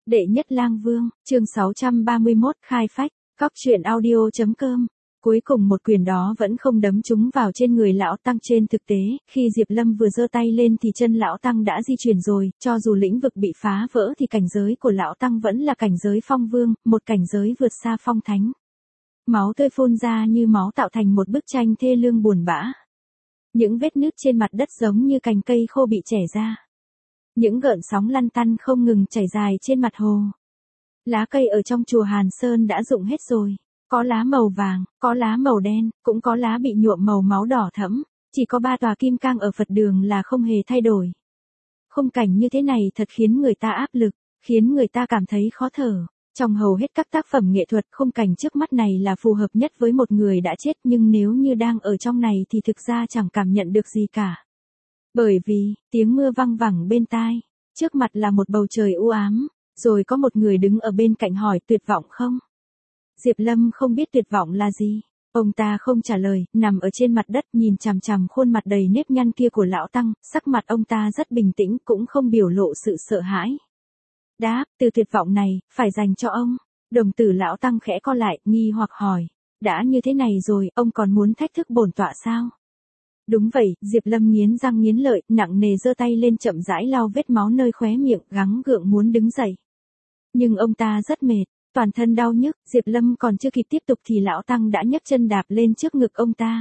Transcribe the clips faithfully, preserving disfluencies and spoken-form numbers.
Đệ nhất lang vương, chương sáu trăm ba mươi mốt khai phách, cóc truyện audio.com. Cuối cùng một quyền đó vẫn không đấm trúng vào trên người lão tăng. Trên thực tế, khi Diệp Lâm vừa giơ tay lên thì chân lão tăng đã di chuyển rồi, cho dù lĩnh vực bị phá vỡ thì cảnh giới của lão tăng vẫn là cảnh giới phong vương, một cảnh giới vượt xa phong thánh. Máu tươi phun ra như máu tạo thành một bức tranh thê lương buồn bã. Những vết nứt trên mặt đất giống như cành cây khô bị chẻ ra. Những gợn sóng lăn tăn không ngừng chảy dài trên mặt hồ. Lá cây ở trong chùa Hàn Sơn đã rụng hết rồi. Có lá màu vàng, có lá màu đen, cũng có lá bị nhuộm màu máu đỏ thẫm. Chỉ có ba tòa kim cang ở Phật đường là không hề thay đổi. Khung cảnh như thế này thật khiến người ta áp lực, khiến người ta cảm thấy khó thở. Trong hầu hết các tác phẩm nghệ thuật, khung cảnh trước mắt này là phù hợp nhất với một người đã chết, nhưng nếu như đang ở trong này thì thực ra chẳng cảm nhận được gì cả. Bởi vì, tiếng mưa văng vẳng bên tai, trước mặt là một bầu trời u ám, rồi có một người đứng ở bên cạnh hỏi tuyệt vọng không? Diệp Lâm không biết tuyệt vọng là gì. Ông ta không trả lời, nằm ở trên mặt đất nhìn chằm chằm khuôn mặt đầy nếp nhăn kia của lão tăng, sắc mặt ông ta rất bình tĩnh cũng không biểu lộ sự sợ hãi. Đáp, từ tuyệt vọng này, phải dành cho ông. Đồng tử lão tăng khẽ co lại, nghi hoặc hỏi. Đã như thế này rồi, ông còn muốn thách thức bổn tọa sao? Đúng vậy, Diệp Lâm nghiến răng nghiến lợi, nặng nề giơ tay lên chậm rãi lau vết máu nơi khóe miệng, gắng gượng muốn đứng dậy. Nhưng ông ta rất mệt, toàn thân đau nhức, Diệp Lâm còn chưa kịp tiếp tục thì lão tăng đã nhấc chân đạp lên trước ngực ông ta.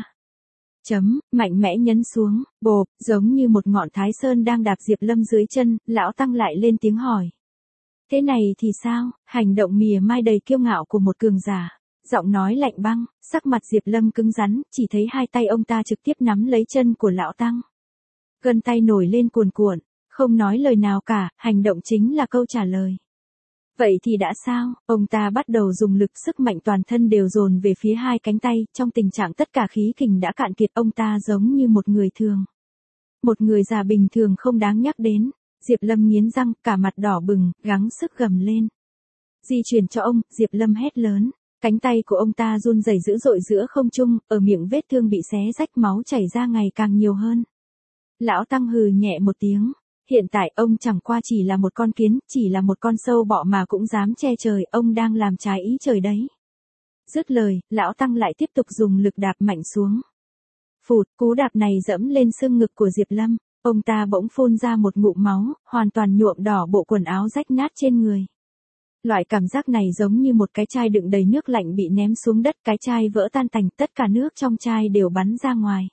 Chấm, mạnh mẽ nhấn xuống, bộp, giống như một ngọn thái sơn đang đạp Diệp Lâm dưới chân, lão tăng lại lên tiếng hỏi. Thế này thì sao? Hành động mỉa mai đầy kiêu ngạo của một cường giả. Giọng nói lạnh băng, sắc mặt Diệp Lâm cứng rắn, chỉ thấy hai tay ông ta trực tiếp nắm lấy chân của lão tăng. Gân tay nổi lên cuồn cuộn, không nói lời nào cả, hành động chính là câu trả lời. Vậy thì đã sao? Ông ta bắt đầu dùng lực, sức mạnh toàn thân đều dồn về phía hai cánh tay, trong tình trạng tất cả khí kình đã cạn kiệt, ông ta giống như một người thường. Một người già bình thường không đáng nhắc đến. Diệp Lâm nghiến răng, cả mặt đỏ bừng, gắng sức gầm lên. Di chuyển cho ông, Diệp Lâm hét lớn. Cánh tay của ông ta run rẩy dữ dội giữa không trung, ở miệng vết thương bị xé rách, máu chảy ra ngày càng nhiều hơn. Lão tăng hừ nhẹ một tiếng. Hiện tại ông chẳng qua chỉ là một con kiến, chỉ là một con sâu bọ mà cũng dám che trời, ông đang làm trái ý trời đấy. Dứt lời, lão tăng lại tiếp tục dùng lực đạp mạnh xuống. Phụt, cú đạp này dẫm lên xương ngực của Diệp Lâm, ông ta bỗng phun ra một ngụm máu, hoàn toàn nhuộm đỏ bộ quần áo rách nát trên người. Loại cảm giác này giống như một cái chai đựng đầy nước lạnh bị ném xuống đất, cái chai vỡ tan tành, tất cả nước trong chai đều bắn ra ngoài.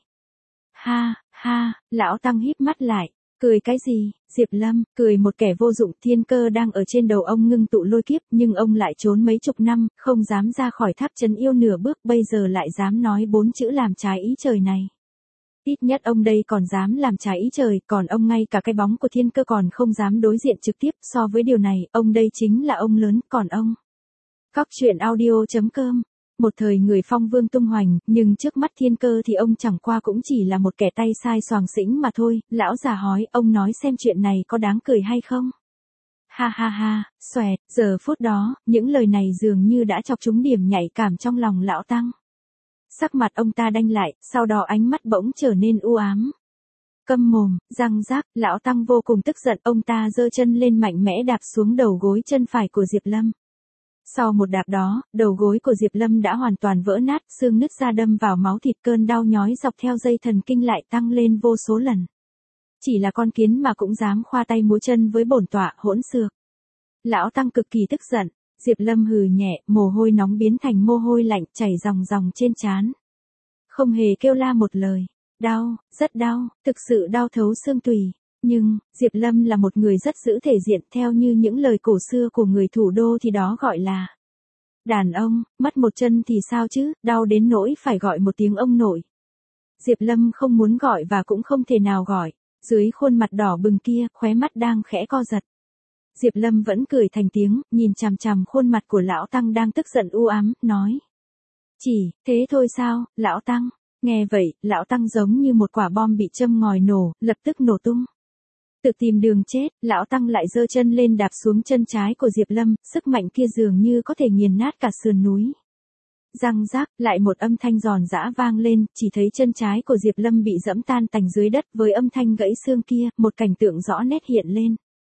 Ha, ha, lão tăng híp mắt lại, cười cái gì? Diệp Lâm, cười một kẻ vô dụng. Thiên cơ đang ở trên đầu ông ngưng tụ lôi kiếp, nhưng ông lại trốn mấy chục năm, không dám ra khỏi tháp trấn yêu nửa bước, bây giờ lại dám nói bốn chữ làm trái ý trời này. Ít nhất ông đây còn dám làm trái ý trời, còn ông ngay cả cái bóng của thiên cơ còn không dám đối diện trực tiếp, so với điều này, ông đây chính là ông lớn, còn ông. Cóc truyện audio.com. Một thời người phong vương tung hoành, nhưng trước mắt thiên cơ thì ông chẳng qua cũng chỉ là một kẻ tay sai xoàng xĩnh mà thôi. Lão già hói, ông nói xem chuyện này có đáng cười hay không? Ha ha ha, xoẹt, giờ phút đó, những lời này dường như đã chọc trúng điểm nhạy cảm trong lòng lão tăng. Sắc mặt ông ta đanh lại, sau đó ánh mắt bỗng trở nên u ám. Câm mồm, răng rác, lão tăng vô cùng tức giận, ông ta giơ chân lên mạnh mẽ đạp xuống đầu gối chân phải của Diệp Lâm. Sau một đạp đó, đầu gối của Diệp Lâm đã hoàn toàn vỡ nát, xương nứt ra đâm vào máu thịt, cơn đau nhói dọc theo dây thần kinh lại tăng lên vô số lần. Chỉ là con kiến mà cũng dám khoa tay múa chân với bổn tọa, hỗn xược. Lão tăng cực kỳ tức giận. Diệp Lâm hừ nhẹ, mồ hôi nóng biến thành mồ hôi lạnh chảy ròng ròng trên trán. Không hề kêu la một lời. Đau, rất đau, thực sự đau thấu xương tủy. Nhưng, Diệp Lâm là một người rất giữ thể diện, theo như những lời cổ xưa của người thủ đô thì đó gọi là đàn ông, mất một chân thì sao chứ, đau đến nỗi phải gọi một tiếng ông nội. Diệp Lâm không muốn gọi và cũng không thể nào gọi. Dưới khuôn mặt đỏ bừng kia, khóe mắt đang khẽ co giật. Diệp Lâm vẫn cười thành tiếng, nhìn chằm chằm khuôn mặt của lão tăng đang tức giận u ám, nói. Chỉ, thế thôi sao, lão tăng? Nghe vậy, lão tăng giống như một quả bom bị châm ngòi nổ, lập tức nổ tung. Tự tìm đường chết, lão tăng lại giơ chân lên đạp xuống chân trái của Diệp Lâm, sức mạnh kia dường như có thể nghiền nát cả sườn núi. Răng rác, lại một âm thanh giòn giã vang lên, chỉ thấy chân trái của Diệp Lâm bị dẫm tan tành dưới đất, với âm thanh gãy xương kia, một cảnh tượng rõ nét hiện lên.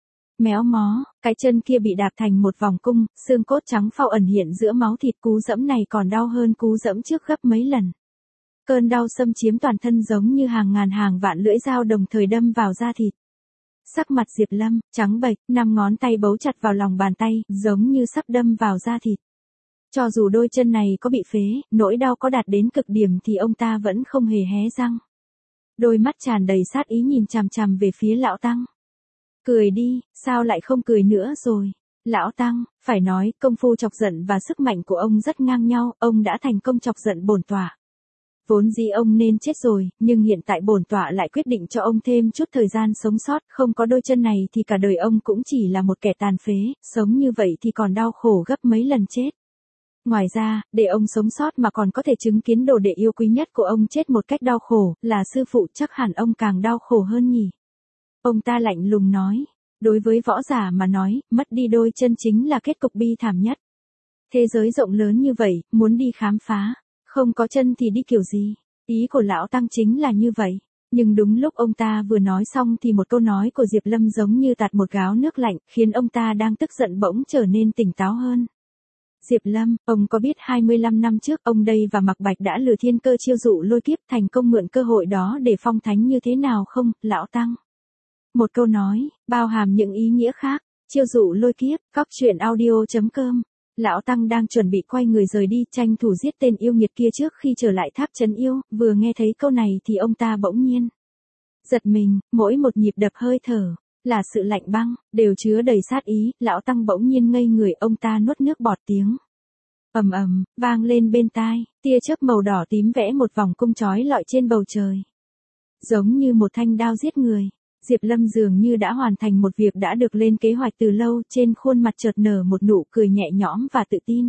méo mó, cái chân kia bị đạp thành một vòng cung, xương cốt trắng phau ẩn hiện giữa máu thịt, cú dẫm này còn đau hơn cú dẫm trước gấp mấy lần. Cơn đau xâm chiếm toàn thân giống như hàng ngàn hàng vạn lưỡi dao đồng thời đâm vào da thịt. Sắc mặt Diệp Lâm, trắng bệch, năm ngón tay bấu chặt vào lòng bàn tay, giống như sắp đâm vào da thịt. Cho dù đôi chân này có bị phế, nỗi đau có đạt đến cực điểm thì ông ta vẫn không hề hé răng. Đôi mắt tràn đầy sát ý nhìn chằm chằm về phía lão Tăng. Cười đi, sao lại không cười nữa rồi? Lão Tăng, phải nói, công phu chọc giận và sức mạnh của ông rất ngang nhau, ông đã thành công chọc giận bổn tọa. Vốn dĩ ông nên chết rồi, nhưng hiện tại bổn tọa lại quyết định cho ông thêm chút thời gian sống sót, không có đôi chân này thì cả đời ông cũng chỉ là một kẻ tàn phế, sống như vậy thì còn đau khổ gấp mấy lần chết. Ngoài ra, để ông sống sót mà còn có thể chứng kiến đồ đệ yêu quý nhất của ông chết một cách đau khổ, là sư phụ, chắc hẳn ông càng đau khổ hơn nhỉ. Ông ta lạnh lùng nói, đối với võ giả mà nói, mất đi đôi chân chính là kết cục bi thảm nhất. Thế giới rộng lớn như vậy, muốn đi khám phá, không có chân thì đi kiểu gì? Ý của lão Tăng chính là như vậy. Nhưng đúng lúc ông ta vừa nói xong thì một câu nói của Diệp Lâm giống như tạt một gáo nước lạnh, khiến ông ta đang tức giận bỗng trở nên tỉnh táo hơn. Diệp Lâm, ông có biết hai mươi lăm năm trước ông đây và Mạc Bạch đã lừa thiên cơ chiêu dụ lôi kiếp thành công mượn cơ hội đó để phong thánh như thế nào không, lão Tăng? Một câu nói, bao hàm những ý nghĩa khác, chiêu dụ lôi kiếp, cóc truyện audio chấm com. Lão Tăng đang chuẩn bị quay người rời đi, tranh thủ giết tên yêu nghiệt kia trước khi trở lại tháp trấn yêu, vừa nghe thấy câu này thì ông ta bỗng nhiên giật mình, mỗi một nhịp đập hơi thở, là sự lạnh băng, đều chứa đầy sát ý, lão Tăng bỗng nhiên ngây người, ông ta nuốt nước bọt, tiếng ầm ầm vang lên bên tai, tia chớp màu đỏ tím vẽ một vòng cung chói lọi trên bầu trời. Giống như một thanh đao giết người. Diệp Lâm dường như đã hoàn thành một việc đã được lên kế hoạch từ lâu, trên khuôn mặt chợt nở một nụ cười nhẹ nhõm và tự tin.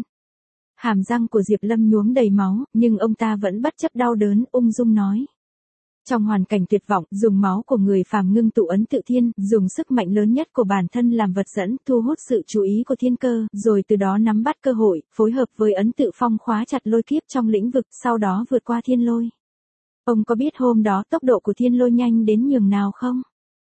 Hàm răng của Diệp Lâm nhuốm đầy máu, nhưng ông ta vẫn bất chấp đau đớn, ung dung nói. Trong hoàn cảnh tuyệt vọng, dùng máu của người phàm ngưng tụ ấn tự thiên, dùng sức mạnh lớn nhất của bản thân làm vật dẫn, thu hút sự chú ý của thiên cơ, rồi từ đó nắm bắt cơ hội, phối hợp với ấn tự phong khóa chặt lôi kiếp trong lĩnh vực, sau đó vượt qua thiên lôi. Ông có biết hôm đó tốc độ của thiên lôi nhanh đến nhường nào không?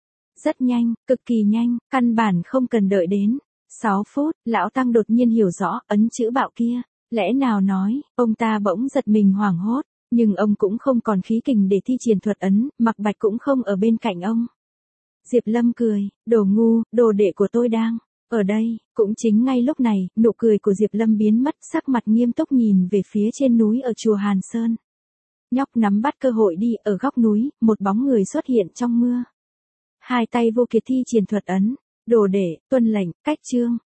Rất nhanh, cực kỳ nhanh, căn bản không cần đợi đến sáu phút, lão Tăng đột nhiên hiểu rõ ấn chữ bạo kia. Lẽ nào nói, ông ta bỗng giật mình hoảng hốt, nhưng ông cũng không còn khí kình để thi triển thuật ấn, Mạc Bạch cũng không ở bên cạnh ông. Diệp Lâm cười, đồ ngu, đồ đệ của tôi đang ở đây. Cũng chính ngay lúc này, nụ cười của Diệp Lâm biến mất, sắc mặt nghiêm túc nhìn về phía trên núi ở chùa Hàn Sơn. Nhóc nắm bắt cơ hội đi, ở góc núi, một bóng người xuất hiện trong mưa. Hai tay vô kiệt thi triển thuật ấn, đồ đệ, tuân lệnh, cách chương.